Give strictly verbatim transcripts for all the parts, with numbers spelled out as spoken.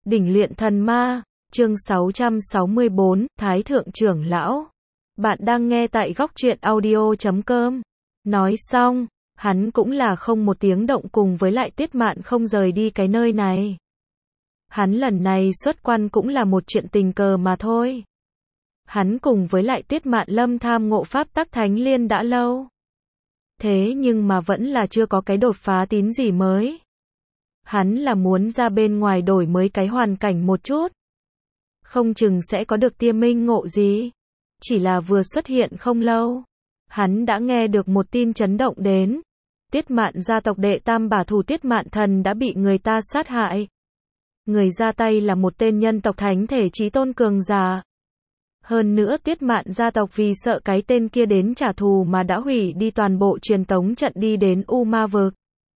Đỉnh luyện thần ma, chương sáu trăm sáu mươi bốn, Thái Thượng trưởng lão. Bạn đang nghe tại góc truyện audio chấm com. Nói xong, hắn cũng là không một tiếng động cùng với lại Tiết Mạn không rời đi cái nơi này. Hắn lần này xuất quan cũng là một chuyện tình cờ mà thôi. Hắn cùng với lại Tiết Mạn lâm tham ngộ pháp tắc thánh liên đã lâu. Thế nhưng mà vẫn là chưa có cái đột phá tín gì mới. Hắn là muốn ra bên ngoài đổi mới cái hoàn cảnh một chút. Không chừng sẽ có được tia minh ngộ gì. Chỉ là vừa xuất hiện không lâu. Hắn đã nghe được một tin chấn động đến. Tiết Mạn gia tộc đệ tam bả thủ Tiết Mạn Thần đã bị người ta sát hại. Người ra tay là một tên nhân tộc thánh thể chí tôn cường giả. Hơn nữa Tiết Mạn gia tộc vì sợ cái tên kia đến trả thù mà đã hủy đi toàn bộ truyền tống trận đi đến U Ma Vực.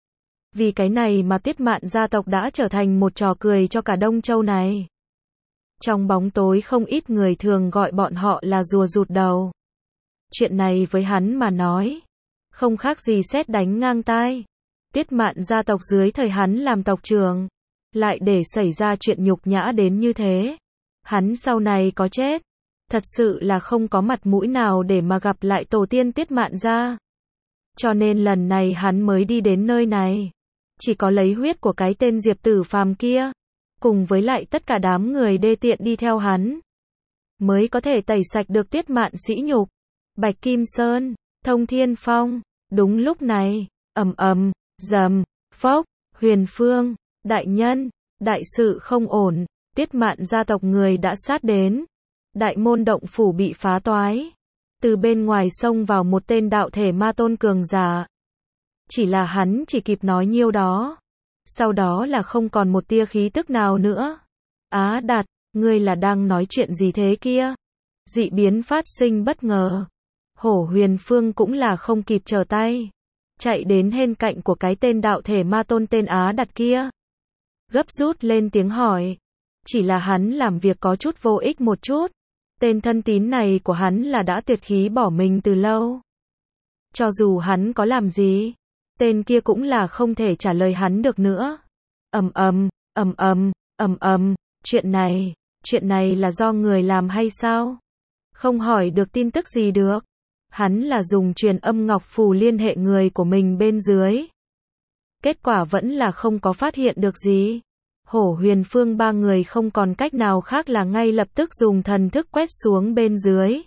Vì cái này mà Tiết Mạn gia tộc đã trở thành một trò cười cho cả Đông Châu này. Trong bóng tối không ít người thường gọi bọn họ là rùa rụt đầu. Chuyện này với hắn mà nói, không khác gì sét đánh ngang tai. Tiết Mạn gia tộc dưới thời hắn làm tộc trưởng, lại để xảy ra chuyện nhục nhã đến như thế. Hắn sau này có chết, thật sự là không có mặt mũi nào để mà gặp lại tổ tiên Tiết Mạn gia. Cho nên lần này hắn mới đi đến nơi này. Chỉ có lấy huyết của cái tên Diệp Tử Phàm kia, cùng với lại tất cả đám người đê tiện đi theo hắn, mới có thể tẩy sạch được Tiết Mạn sỉ nhục. Bạch Kim Sơn, Thông Thiên Phong. Đúng lúc này, ầm ầm, rầm, phốc, Huyền Phương, đại nhân, đại sự không ổn, Tiết Mạn gia tộc người đã sát đến. Đại môn động phủ bị phá toái. Từ bên ngoài xông vào một tên đạo thể ma tôn cường giả. Chỉ là hắn chỉ kịp nói nhiêu đó. Sau đó là không còn một tia khí tức nào nữa. Á Đạt, ngươi là đang nói chuyện gì thế kia? Dị biến phát sinh bất ngờ. Hổ Huyền Phương cũng là không kịp trở tay. Chạy đến bên cạnh của cái tên đạo thể ma tôn tên Á Đạt kia. Gấp rút lên tiếng hỏi. Chỉ là hắn làm việc có chút vô ích một chút. Tên thân tín này của hắn là đã tuyệt khí bỏ mình từ lâu. Cho dù hắn có làm gì, tên kia cũng là không thể trả lời hắn được nữa. Ầm ầm, ầm ầm, ầm ầm, chuyện này, chuyện này là do người làm hay sao? Không hỏi được tin tức gì được. Hắn là dùng truyền âm ngọc phù liên hệ người của mình bên dưới. Kết quả vẫn là không có phát hiện được gì. Hổ Huyền Phương ba người không còn cách nào khác là ngay lập tức dùng thần thức quét xuống bên dưới.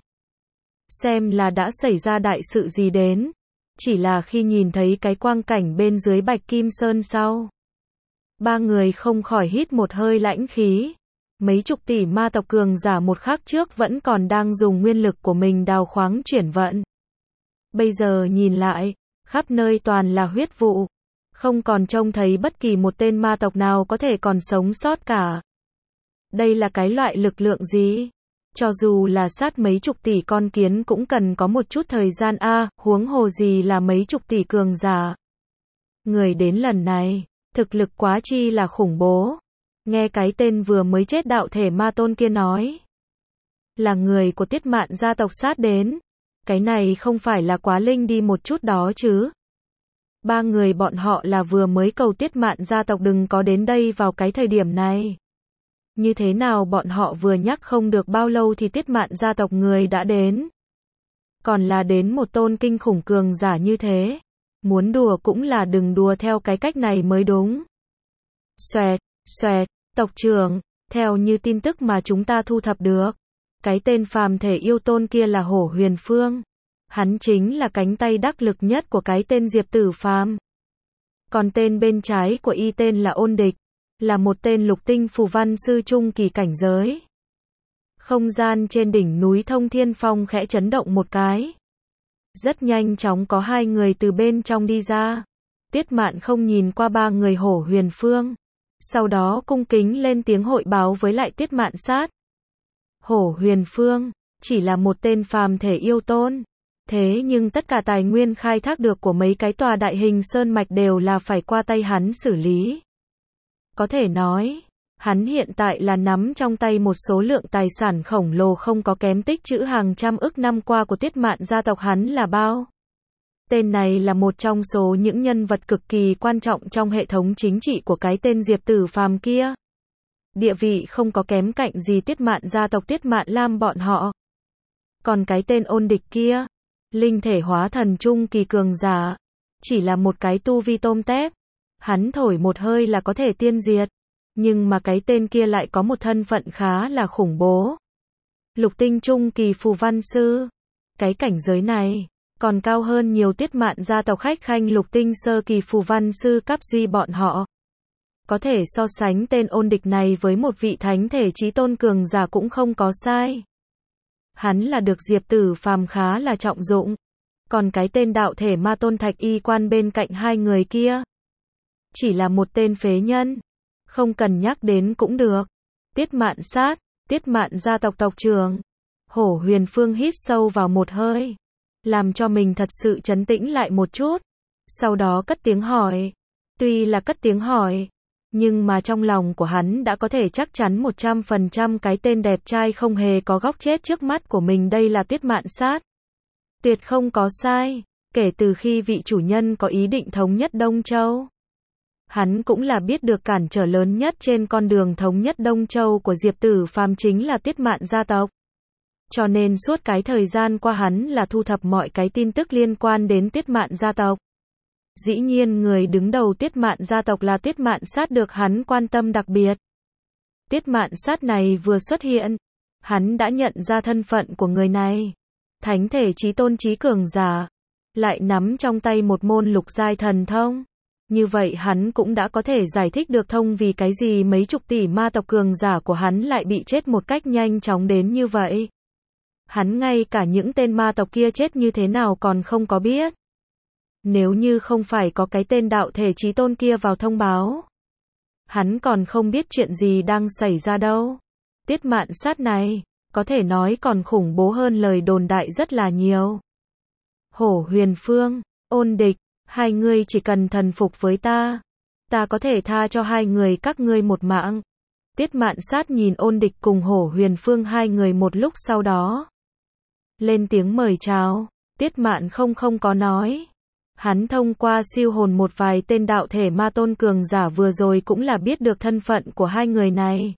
Xem là đã xảy ra đại sự gì đến. Chỉ là khi nhìn thấy cái quang cảnh bên dưới Bạch Kim Sơn sau. Ba người không khỏi hít một hơi lãnh khí. Mấy chục tỷ ma tộc cường giả một khắc trước vẫn còn đang dùng nguyên lực của mình đào khoáng chuyển vận. Bây giờ nhìn lại, khắp nơi toàn là huyết vụ. Không còn trông thấy bất kỳ một tên ma tộc nào có thể còn sống sót cả. Đây là cái loại lực lượng gì? Cho dù là sát mấy chục tỷ con kiến cũng cần có một chút thời gian a, à, huống hồ gì là mấy chục tỷ cường giả. Người đến lần này, thực lực quá chi là khủng bố. Nghe cái tên vừa mới chết đạo thể ma tôn kia nói, là người của Tiết Mạn gia tộc sát đến. Cái này không phải là quá linh đi một chút đó chứ. Ba người bọn họ là vừa mới cầu Tiết Mạn gia tộc đừng có đến đây vào cái thời điểm này. Như thế nào bọn họ vừa nhắc không được bao lâu thì Tiết Mạn gia tộc người đã đến. Còn là đến một tôn kinh khủng cường giả như thế. Muốn đùa cũng là đừng đùa theo cái cách này mới đúng. Xoẹt, xoẹt, tộc trưởng, theo như tin tức mà chúng ta thu thập được. Cái tên phàm thể yêu tôn kia là Hổ Huyền Phương. Hắn chính là cánh tay đắc lực nhất của cái tên Diệp Tử Phàm. Còn tên bên trái của y tên là Ôn Địch. Là một tên lục tinh phù văn sư trung kỳ cảnh giới. Không gian trên đỉnh núi Thông Thiên Phong khẽ chấn động một cái. Rất nhanh chóng có hai người từ bên trong đi ra. Tiết Mạn không nhìn qua ba người Hổ Huyền Phương. Sau đó cung kính lên tiếng hội báo với lại Tiết Mạn sát. Hổ Huyền Phương, chỉ là một tên phàm thể yêu tôn. Thế nhưng tất cả tài nguyên khai thác được của mấy cái tòa đại hình sơn mạch đều là phải qua tay hắn xử lý. Có thể nói, hắn hiện tại là nắm trong tay một số lượng tài sản khổng lồ không có kém tích trữ hàng trăm ức năm qua của Tiết Mạn gia tộc hắn là bao. Tên này là một trong số những nhân vật cực kỳ quan trọng trong hệ thống chính trị của cái tên Diệp Tử Phàm kia. địa vị không có kém cạnh gì Tiết Mạn gia tộc Tiết Mạn Lam bọn họ. Còn cái tên ôn địch kia, linh thể hóa thần trung kỳ cường giả, chỉ là một cái tu vi tôm tép, hắn thổi một hơi là có thể tiên diệt, nhưng mà cái tên kia lại có một thân phận khá là khủng bố. Lục tinh trung kỳ phù văn sư, cái cảnh giới này còn cao hơn nhiều Tiết Mạn gia tộc khách khanh lục tinh sơ kỳ phù văn sư cấp duy bọn họ. Có thể so sánh tên ôn địch này với một vị thánh thể chí tôn cường giả cũng không có sai. Hắn là được Diệp Tử Phàm khá là trọng dụng. Còn cái tên đạo thể ma tôn thạch y quan bên cạnh hai người kia, chỉ là một tên phế nhân. Không cần nhắc đến cũng được. Tiết Mạn Sát, Tiết Mạn gia tộc tộc trưởng. Hổ Huyền Phương hít sâu vào một hơi, làm cho mình thật sự trấn tĩnh lại một chút. Sau đó cất tiếng hỏi. Tuy là cất tiếng hỏi, nhưng mà trong lòng của hắn đã có thể chắc chắn một trăm phần trăm cái tên đẹp trai không hề có góc chết trước mắt của mình đây là Tiết Mạn Sát. Tuyệt không có sai, kể từ khi vị chủ nhân có ý định thống nhất Đông Châu. Hắn cũng là biết được cản trở lớn nhất trên con đường thống nhất Đông Châu của Diệp Tử Phàm chính là Tiết Mạn gia tộc. Cho nên suốt cái thời gian qua hắn là thu thập mọi cái tin tức liên quan đến Tiết Mạn gia tộc. Dĩ nhiên người đứng đầu Tiết Mạn gia tộc là Tiết Mạn Sát được hắn quan tâm đặc biệt. Tiết Mạn Sát này vừa xuất hiện, hắn đã nhận ra thân phận của người này. Thánh thể chí tôn chí cường giả, lại nắm trong tay một môn lục giai thần thông. Như vậy hắn cũng đã có thể giải thích được thông vì cái gì mấy chục tỷ ma tộc cường giả của hắn lại bị chết một cách nhanh chóng đến như vậy. Hắn ngay cả những tên ma tộc kia chết như thế nào còn không có biết. Nếu như không phải có cái tên đạo thể chí tôn kia vào thông báo, hắn còn không biết chuyện gì đang xảy ra đâu. Tiết Mạn Sát này, có thể nói còn khủng bố hơn lời đồn đại rất là nhiều. Hổ Huyền Phương, ôn địch, hai người chỉ cần thần phục với ta, ta có thể tha cho hai người các ngươi một mạng. Tiết Mạn Sát nhìn ôn địch cùng Hổ Huyền Phương hai người một lúc sau đó. Lên tiếng mời chào, Tiết Mạn không không có nói. Hắn thông qua siêu hồn một vài tên đạo thể ma tôn cường giả vừa rồi cũng là biết được thân phận của hai người này.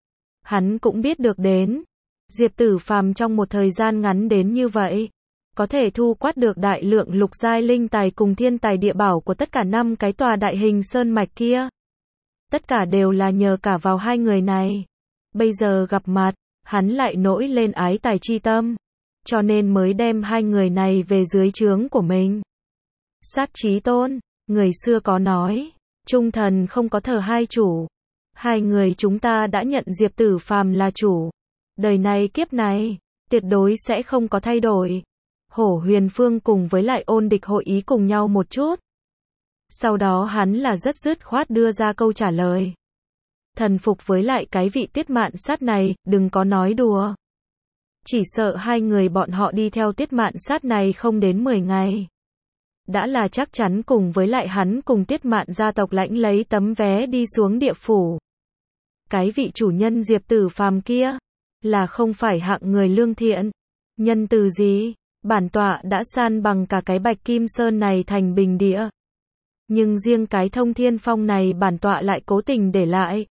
Hắn cũng biết được đến Diệp Tử Phàm trong một thời gian ngắn đến như vậy, có thể thu quát được đại lượng lục giai linh tài cùng thiên tài địa bảo của tất cả năm cái tòa đại hình sơn mạch kia. Tất cả đều là nhờ cả vào hai người này. Bây giờ gặp mặt, hắn lại nổi lên ái tài chi tâm, cho nên mới đem hai người này về dưới trướng của mình. Sát Chí Tôn, người xưa có nói, trung thần không có thờ hai chủ. Hai người chúng ta đã nhận Diệp Tử Phàm là chủ. Đời này kiếp này, tuyệt đối sẽ không có thay đổi. Hổ Huyền Phương cùng với lại ôn địch hội ý cùng nhau một chút. Sau đó hắn là rất dứt khoát đưa ra câu trả lời. Thần phục với lại cái vị Tiết Mạn Sát này, đừng có nói đùa. Chỉ sợ hai người bọn họ đi theo Tiết Mạn Sát này không đến mười ngày. Đã là chắc chắn cùng với lại hắn cùng Tiết Mạn gia tộc lãnh lấy tấm vé đi xuống địa phủ. Cái vị chủ nhân Diệp Tử Phàm kia, là không phải hạng người lương thiện, nhân từ gì, bản tọa đã san bằng cả cái Bạch Kim Sơn này thành bình địa. Nhưng riêng cái Thông Thiên Phong này bản tọa lại cố tình để lại.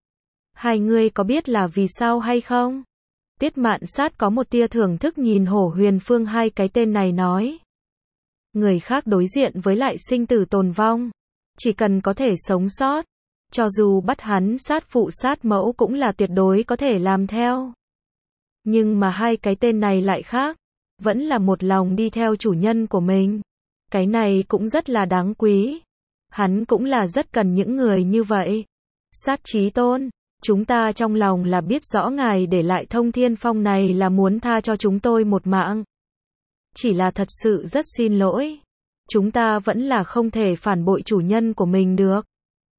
Hai người có biết là vì sao hay không? Tiết Mạn Sát có một tia thưởng thức nhìn Hổ Huyền Phương hai cái tên này nói. Người khác đối diện với lại sinh tử tồn vong, chỉ cần có thể sống sót, cho dù bắt hắn sát phụ sát mẫu cũng là tuyệt đối có thể làm theo. Nhưng mà hai cái tên này lại khác, vẫn là một lòng đi theo chủ nhân của mình. Cái này cũng rất là đáng quý. Hắn cũng là rất cần những người như vậy. Sát Chí Tôn, chúng ta trong lòng là biết rõ ngài để lại Thông Thiên Phong này là muốn tha cho chúng tôi một mạng. Chỉ là thật sự rất xin lỗi. Chúng ta vẫn là không thể phản bội chủ nhân của mình được.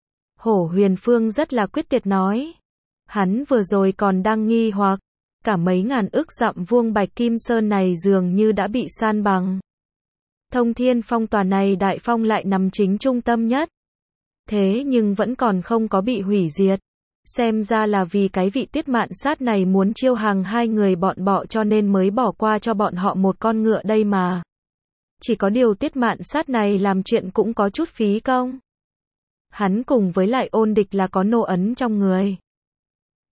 Hổ Huyền Phương rất là quyết tuyệt nói. Hắn vừa rồi còn đang nghi hoặc, cả mấy ngàn ức dặm vuông Bạch Kim Sơn này dường như đã bị san bằng. Thông Thiên Phong tòa này đại phong lại nằm chính trung tâm nhất. Thế nhưng vẫn còn không có bị hủy diệt. Xem ra là vì cái vị Tiết Mạn Sát này muốn chiêu hàng hai người bọn bọ cho nên mới bỏ qua cho bọn họ một con ngựa đây mà. Chỉ có điều Tiết Mạn Sát này làm chuyện cũng có chút phí công. Hắn cùng với lại ôn địch là có nô ấn trong người.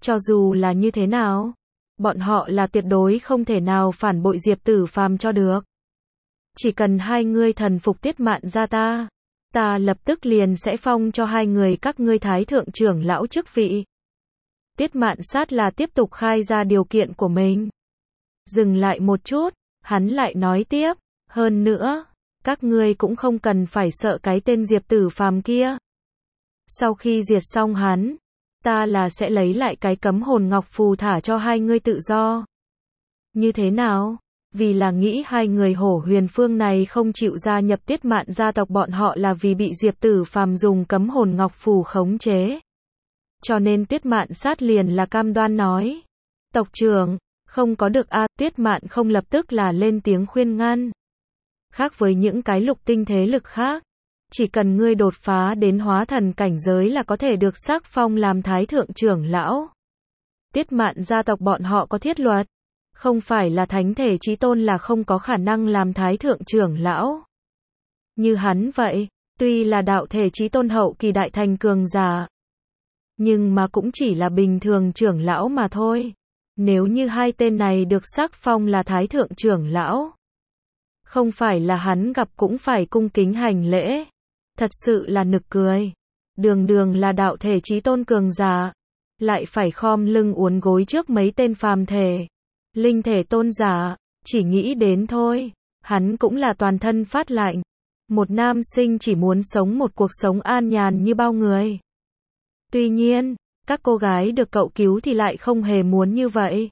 Cho dù là như thế nào, bọn họ là tuyệt đối không thể nào phản bội Diệp Tử Phàm cho được. Chỉ cần hai ngươi thần phục Tiết Mạn gia ta, ta lập tức liền sẽ phong cho hai người các ngươi thái thượng trưởng lão chức vị. Tiết Mạn Sát là tiếp tục khai ra điều kiện của mình. Dừng lại một chút, hắn lại nói tiếp, hơn nữa, các ngươi cũng không cần phải sợ cái tên Diệp Tử Phàm kia. Sau khi diệt xong hắn, ta là sẽ lấy lại cái cấm hồn ngọc phù thả cho hai ngươi tự do. Như thế nào? Vì là nghĩ hai người Hổ Huyền Phương này không chịu gia nhập Tiết Mạn gia tộc bọn họ là vì bị Diệp Tử Phàm dùng cấm hồn ngọc phù khống chế. Cho nên Tiết Mạn Sát liền là cam đoan nói. Tộc trưởng, không có được a à, Tiết Mạn không lập tức là lên tiếng khuyên ngăn. Khác với những cái lục tinh thế lực khác, chỉ cần ngươi đột phá đến hóa thần cảnh giới là có thể được sắc phong làm thái thượng trưởng lão. Tiết Mạn gia tộc bọn họ có thiết luật, không phải là thánh thể chí tôn là không có khả năng làm thái thượng trưởng lão. Như hắn vậy, tuy là đạo thể chí tôn hậu kỳ đại thành cường giả, nhưng mà cũng chỉ là bình thường trưởng lão mà thôi. Nếu như hai tên này được sắc phong là thái thượng trưởng lão, không phải là hắn gặp cũng phải cung kính hành lễ. Thật sự là nực cười. Đường đường là đạo thể chí tôn cường giả, lại phải khom lưng uốn gối trước mấy tên phàm thể, linh thể tôn giả, chỉ nghĩ đến thôi, hắn cũng là toàn thân phát lạnh. Một nam sinh chỉ muốn sống một cuộc sống an nhàn như bao người. Tuy nhiên, các cô gái được cậu cứu thì lại không hề muốn như vậy.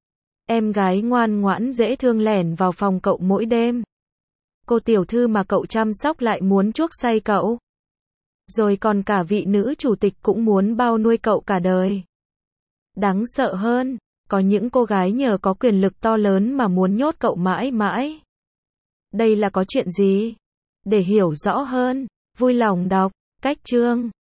Em gái ngoan ngoãn dễ thương lẻn vào phòng cậu mỗi đêm. Cô tiểu thư mà cậu chăm sóc lại muốn chuốc say cậu. Rồi còn cả vị nữ chủ tịch cũng muốn bao nuôi cậu cả đời. Đáng sợ hơn, có những cô gái nhờ có quyền lực to lớn mà muốn nhốt cậu mãi mãi. Đây là có chuyện gì? Để hiểu rõ hơn, vui lòng đọc cách chương